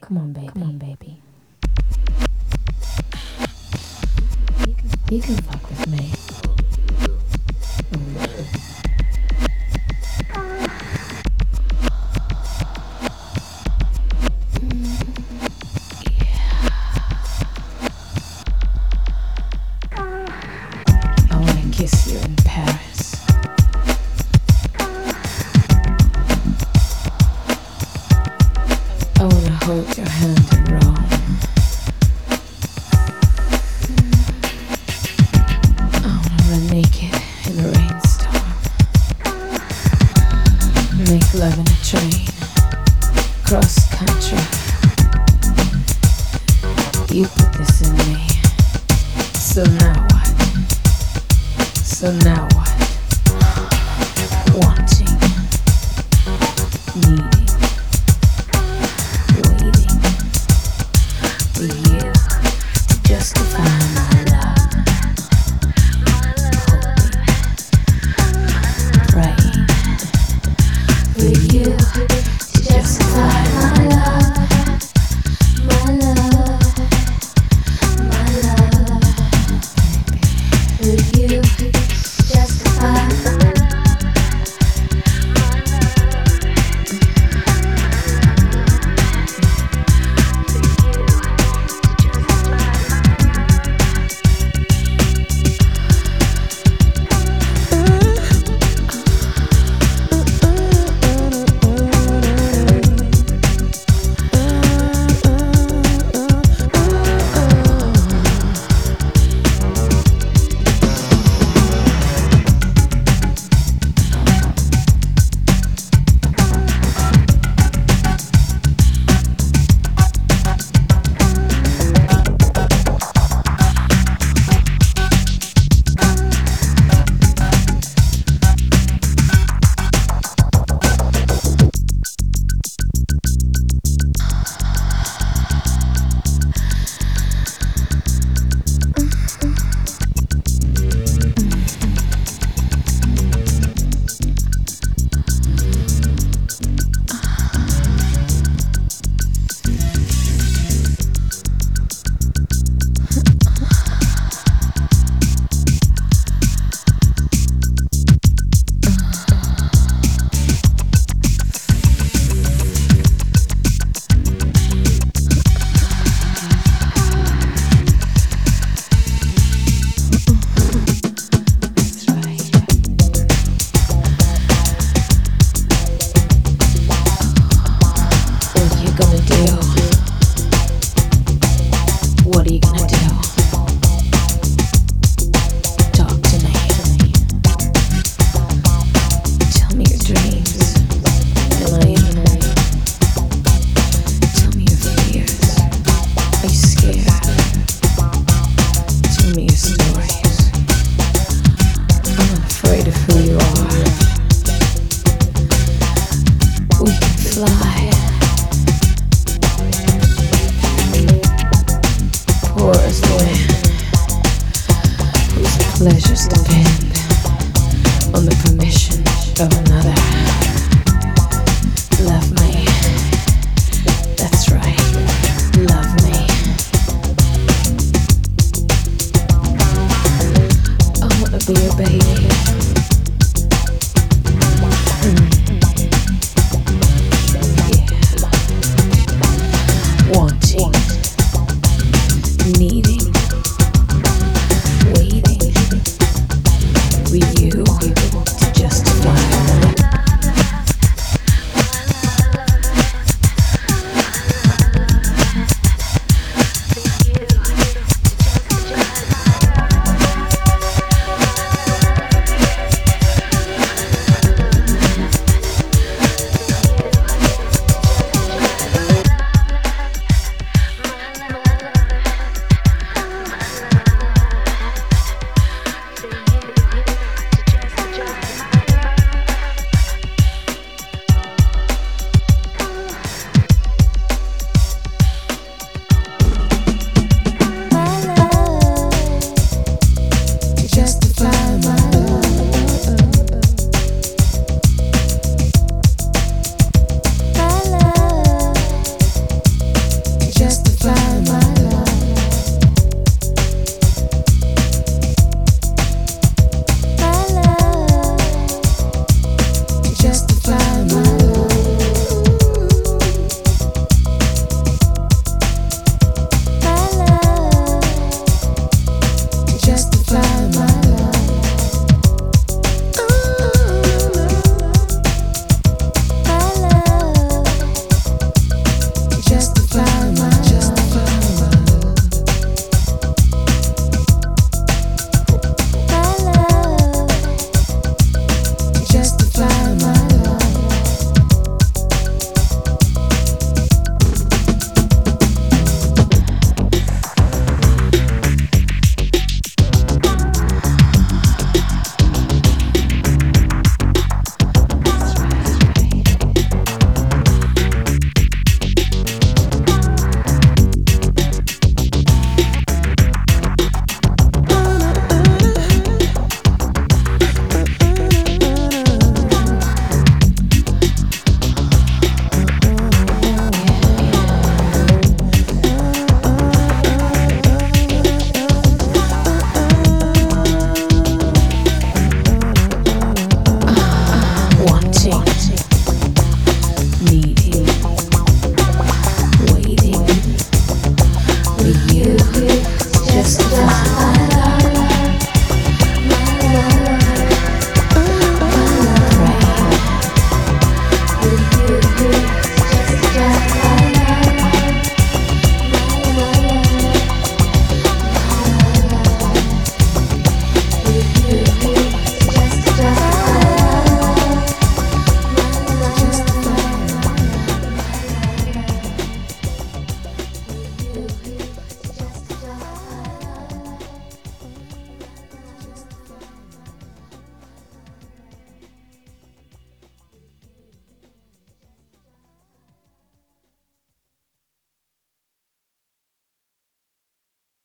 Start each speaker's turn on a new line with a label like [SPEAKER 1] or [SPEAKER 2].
[SPEAKER 1] Come on, baby. Come on, baby. You can fuck with me. I wanna kiss you in Paris. I wanna hold your hand in Rome. I wanna run naked in a rainstorm. Make love in a train, cross country. You put this in me. So now what? So now what? Wanting, needing, waiting for you to justify my love. Hoping, praying for you to justify my love. My love, my love. For you to justify my love. What are you gonna do? Talk to me. Tell me your dreams. Am I in the way? Tell me your fears. Are you scared? Tell me your stories. I'm not afraid of who you are. We can fly. Porous wind, whose pleasures depend on the permission of another.